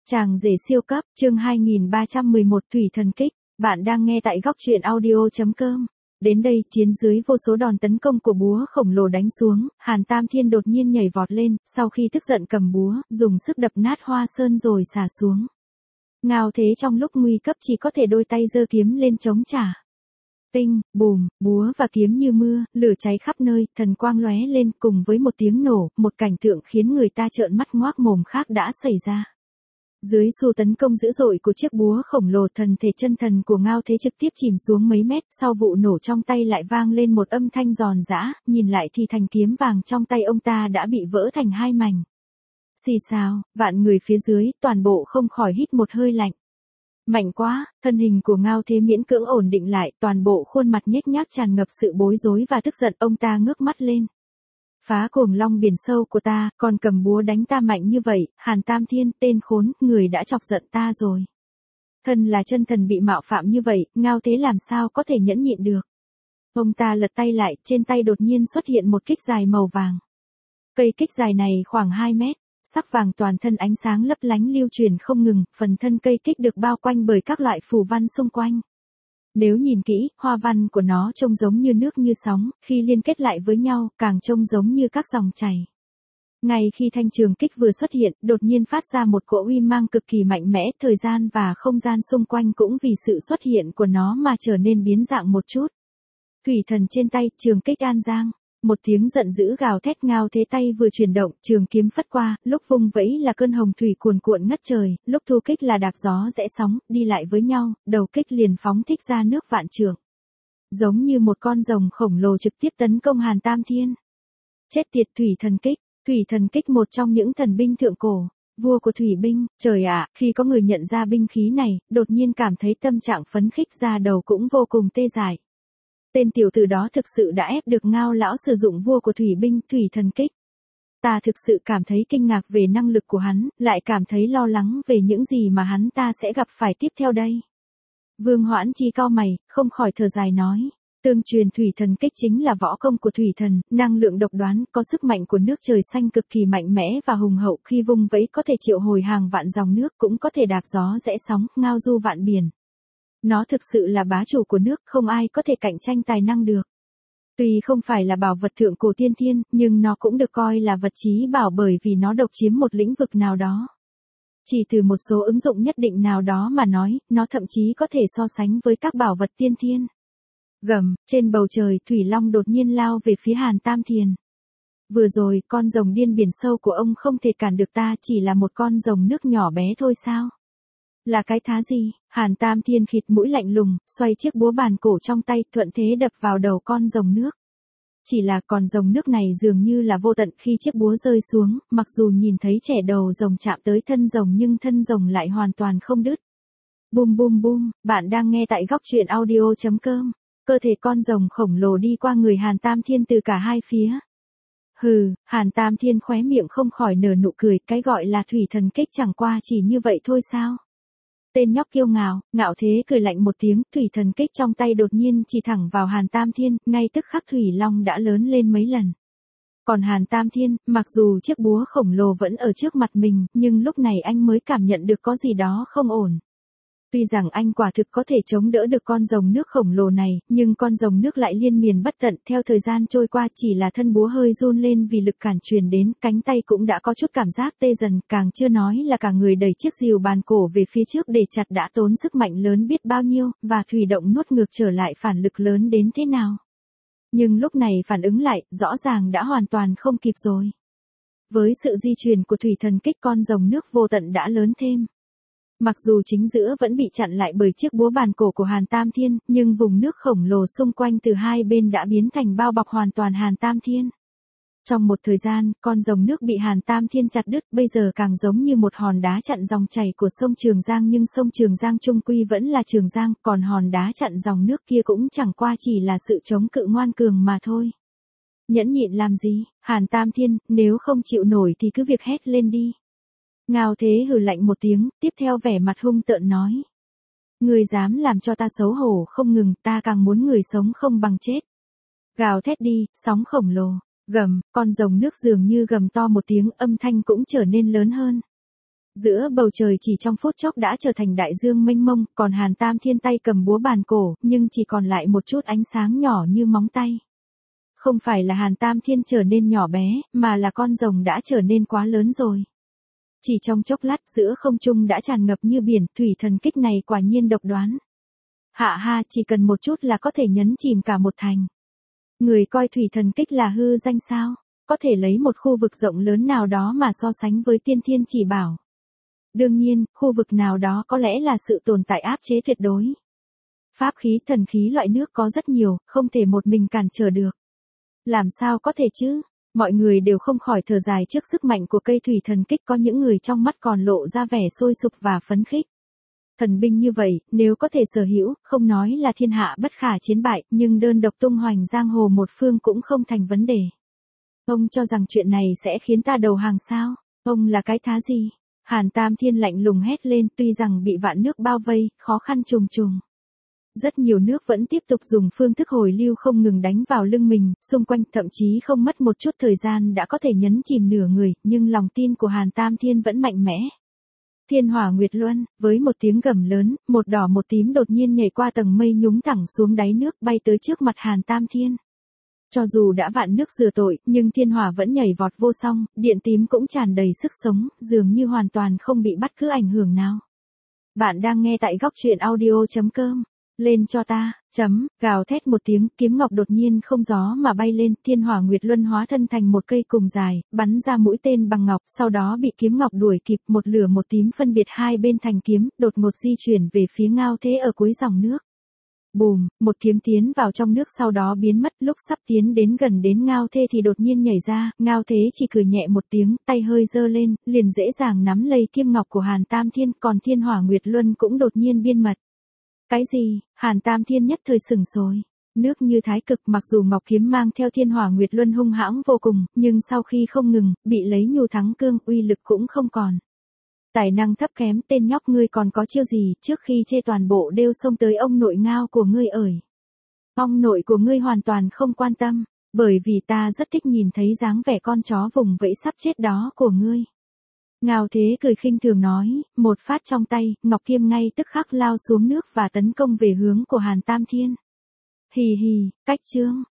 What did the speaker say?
Chàng rể siêu cấp, chương 2311 Thủy thần kích, bạn đang nghe tại góc truyện audio.com. Đến đây, chiến dưới vô số đòn tấn công của búa khổng lồ đánh xuống, Hàn Tam Thiên đột nhiên nhảy vọt lên, sau khi tức giận cầm búa, dùng sức đập nát hoa sơn rồi xả xuống. Ngao Thế trong lúc nguy cấp chỉ có thể đôi tay giơ kiếm lên chống trả. Tinh, bùm, búa và kiếm như mưa, lửa cháy khắp nơi, thần quang lóe lên cùng với một tiếng nổ, một cảnh tượng khiến người ta trợn mắt ngoác mồm khác đã xảy ra. Dưới xu tấn công dữ dội của chiếc búa khổng lồ, thân thể chân thần của Ngao Thế trực tiếp chìm xuống mấy mét, sau vụ nổ trong tay lại vang lên một âm thanh giòn giã, nhìn lại thì thanh kiếm vàng trong tay ông ta đã bị vỡ thành hai mảnh. Xì xào, vạn người phía dưới, toàn bộ không khỏi hít một hơi lạnh. Mạnh quá, thân hình của Ngao Thế miễn cưỡng ổn định lại, toàn bộ khuôn mặt nhếch nhác tràn ngập sự bối rối và tức giận, ông ta ngước mắt lên. Phá cuồng long biển sâu của ta, còn cầm búa đánh ta mạnh như vậy, Hàn Tam Thiên, tên khốn, người đã chọc giận ta rồi. Thân là chân thần bị mạo phạm như vậy, Ngao Thế làm sao có thể nhẫn nhịn được. Ông ta lật tay lại, trên tay đột nhiên xuất hiện một kích dài màu vàng. Cây kích dài này khoảng 2 mét, sắc vàng toàn thân ánh sáng lấp lánh lưu truyền không ngừng, phần thân cây kích được bao quanh bởi các loại phù văn xung quanh. Nếu nhìn kỹ, hoa văn của nó trông giống như nước như sóng, khi liên kết lại với nhau, càng trông giống như các dòng chảy. Ngay khi thanh trường kích vừa xuất hiện, đột nhiên phát ra một cỗ uy mang cực kỳ mạnh mẽ, thời gian và không gian xung quanh cũng vì sự xuất hiện của nó mà trở nên biến dạng một chút. Thủy thần trên tay, trường kích an giang. Một tiếng giận dữ gào thét, Ngao Thế tay vừa chuyển động, trường kiếm phất qua, lúc vung vẫy là cơn hồng thủy cuồn cuộn ngất trời, lúc thu kích là đạp gió rẽ sóng, đi lại với nhau, đầu kích liền phóng thích ra nước vạn trượng. Giống như một con rồng khổng lồ trực tiếp tấn công Hàn Tam Thiên. Chết tiệt, thủy thần kích một trong những thần binh thượng cổ, vua của thủy binh, trời ạ, khi có người nhận ra binh khí này, đột nhiên cảm thấy tâm trạng phấn khích, ra đầu cũng vô cùng tê dại. Tên tiểu tử đó thực sự đã ép được Ngao lão sử dụng vua của thủy binh, thủy thần kích. Ta thực sự cảm thấy kinh ngạc về năng lực của hắn, lại cảm thấy lo lắng về những gì mà hắn ta sẽ gặp phải tiếp theo đây. Vương Hoãn Chi cau mày, không khỏi thở dài nói. Tương truyền thủy thần kích chính là võ công của thủy thần, năng lượng độc đoán, có sức mạnh của nước trời xanh cực kỳ mạnh mẽ và hùng hậu, khi vung vẫy có thể triệu hồi hàng vạn dòng nước, cũng có thể đạp gió rẽ sóng, ngao du vạn biển. Nó thực sự là bá chủ của nước, không ai có thể cạnh tranh tài năng được. Tuy không phải là bảo vật thượng cổ tiên thiên, nhưng nó cũng được coi là vật chí bảo bởi vì nó độc chiếm một lĩnh vực nào đó. Chỉ từ một số ứng dụng nhất định nào đó mà nói, nó thậm chí có thể so sánh với các bảo vật tiên thiên. Gầm, trên bầu trời, Thủy Long đột nhiên lao về phía Hàn Tam Thiên. Vừa rồi, con rồng điên biển sâu của ông không thể cản được ta, chỉ là một con rồng nước nhỏ bé thôi sao? Là cái thá gì? Hàn Tam Thiên khịt mũi lạnh lùng, xoay chiếc búa bàn cổ trong tay, thuận thế đập vào đầu con rồng nước. Chỉ là con rồng nước này dường như là vô tận, khi chiếc búa rơi xuống, mặc dù nhìn thấy trẻ đầu rồng chạm tới thân rồng nhưng thân rồng lại hoàn toàn không đứt. Bum bum bum, bạn đang nghe tại góc truyện audio.com. Cơ thể con rồng khổng lồ đi qua người Hàn Tam Thiên từ cả hai phía. Hừ, Hàn Tam Thiên khóe miệng không khỏi nở nụ cười, cái gọi là thủy thần kích chẳng qua chỉ như vậy thôi sao? Tên nhóc kiêu ngạo, Ngạo Thế cười lạnh một tiếng, thủy thần kích trong tay đột nhiên chỉ thẳng vào Hàn Tam Thiên, ngay tức khắc Thủy Long đã lớn lên mấy lần. Còn Hàn Tam Thiên, mặc dù chiếc búa khổng lồ vẫn ở trước mặt mình, nhưng lúc này anh mới cảm nhận được có gì đó không ổn. Tuy rằng anh quả thực có thể chống đỡ được con rồng nước khổng lồ này, nhưng con rồng nước lại liên miên bất tận, theo thời gian trôi qua chỉ là thân búa hơi run lên vì lực cản truyền đến, cánh tay cũng đã có chút cảm giác tê dần, càng chưa nói là cả người đẩy chiếc rìu bàn cổ về phía trước để chặt đã tốn sức mạnh lớn biết bao nhiêu, và thủy động nuốt ngược trở lại phản lực lớn đến thế nào. Nhưng lúc này phản ứng lại, rõ ràng đã hoàn toàn không kịp rồi. Với sự di chuyển của thủy thần kích, con rồng nước vô tận đã lớn thêm. Mặc dù chính giữa vẫn bị chặn lại bởi chiếc búa bàn cổ của Hàn Tam Thiên, nhưng vùng nước khổng lồ xung quanh từ hai bên đã biến thành bao bọc hoàn toàn Hàn Tam Thiên. Trong một thời gian, con rồng nước bị Hàn Tam Thiên chặt đứt, bây giờ càng giống như một hòn đá chặn dòng chảy của sông Trường Giang, nhưng sông Trường Giang chung quy vẫn là Trường Giang, còn hòn đá chặn dòng nước kia cũng chẳng qua chỉ là sự chống cự ngoan cường mà thôi. Nhẫn nhịn làm gì, Hàn Tam Thiên, nếu không chịu nổi thì cứ việc hét lên đi. Ngao Thế hừ lạnh một tiếng, tiếp theo vẻ mặt hung tợn nói. Người dám làm cho ta xấu hổ không ngừng, ta càng muốn người sống không bằng chết. Gào thét đi, sóng khổng lồ, gầm, con rồng nước dường như gầm to một tiếng, âm thanh cũng trở nên lớn hơn. Giữa bầu trời chỉ trong phút chốc đã trở thành đại dương mênh mông, còn Hàn Tam Thiên tay cầm búa bàn cổ, nhưng chỉ còn lại một chút ánh sáng nhỏ như móng tay. Không phải là Hàn Tam Thiên trở nên nhỏ bé, mà là con rồng đã trở nên quá lớn rồi. Chỉ trong chốc lát giữa không trung đã tràn ngập như biển, thủy thần kích này quả nhiên độc đoán. Hạ ha, chỉ cần một chút là có thể nhấn chìm cả một thành. Người coi thủy thần kích là hư danh sao? Có thể lấy một khu vực rộng lớn nào đó mà so sánh với tiên thiên chỉ bảo. Đương nhiên, khu vực nào đó có lẽ là sự tồn tại áp chế tuyệt đối. Pháp khí thần khí loại nước có rất nhiều, không thể một mình cản trở được. Làm sao có thể chứ? Mọi người đều không khỏi thở dài trước sức mạnh của cây thủy thần kích, có những người trong mắt còn lộ ra vẻ sôi sục và phấn khích. Thần binh như vậy, nếu có thể sở hữu, không nói là thiên hạ bất khả chiến bại, nhưng đơn độc tung hoành giang hồ một phương cũng không thành vấn đề. Ông cho rằng chuyện này sẽ khiến ta đầu hàng sao? Ông là cái thá gì? Hàn Tam Thiên lạnh lùng hét lên, tuy rằng bị vạn nước bao vây, khó khăn trùng trùng. Rất nhiều nước vẫn tiếp tục dùng phương thức hồi lưu không ngừng đánh vào lưng mình, xung quanh thậm chí không mất một chút thời gian đã có thể nhấn chìm nửa người, nhưng lòng tin của Hàn Tam Thiên vẫn mạnh mẽ. Thiên Hỏa Nguyệt Luân, với một tiếng gầm lớn, một đỏ một tím đột nhiên nhảy qua tầng mây nhúng thẳng xuống đáy nước bay tới trước mặt Hàn Tam Thiên. Cho dù đã vạn nước rửa tội, nhưng thiên hỏa vẫn nhảy vọt vô song, điện tím cũng tràn đầy sức sống, dường như hoàn toàn không bị bất cứ ảnh hưởng nào. Bạn đang nghe tại góc truyện audio.com. Lên cho ta, gào thét một tiếng, kiếm ngọc đột nhiên không gió mà bay lên, thiên hỏa nguyệt luân hóa thân thành một cây cùng dài, bắn ra mũi tên bằng ngọc, sau đó bị kiếm ngọc đuổi kịp, một lửa một tím phân biệt hai bên thành kiếm, đột ngột di chuyển về phía Ngao Thế ở cuối dòng nước. Bùm, một kiếm tiến vào trong nước sau đó biến mất, lúc sắp tiến đến gần đến Ngao Thế thì đột nhiên nhảy ra, Ngao Thế chỉ cười nhẹ một tiếng, tay hơi giơ lên, liền dễ dàng nắm lấy kiếm ngọc của Hàn Tam Thiên, còn thiên hỏa nguyệt luân cũng đột nhiên biên mật. Cái gì? Hàn Tam Thiên nhất thời sửng sốt. Nước như thái cực, mặc dù ngọc kiếm mang theo thiên hỏa nguyệt luân hung hãng vô cùng, nhưng sau khi không ngừng, bị lấy nhu thắng cương, uy lực cũng không còn. Tài năng thấp kém, tên nhóc ngươi còn có chiêu gì, trước khi chê toàn bộ đều xông tới ông nội Ngao của ngươi ởi. Ông nội của ngươi hoàn toàn không quan tâm, bởi vì ta rất thích nhìn thấy dáng vẻ con chó vùng vẫy sắp chết đó của ngươi. Ngao Thế cười khinh thường nói, một phát trong tay, ngọc kiếm ngay tức khắc lao xuống nước và tấn công về hướng của Hàn Tam Thiên. Hì hì, cách chương.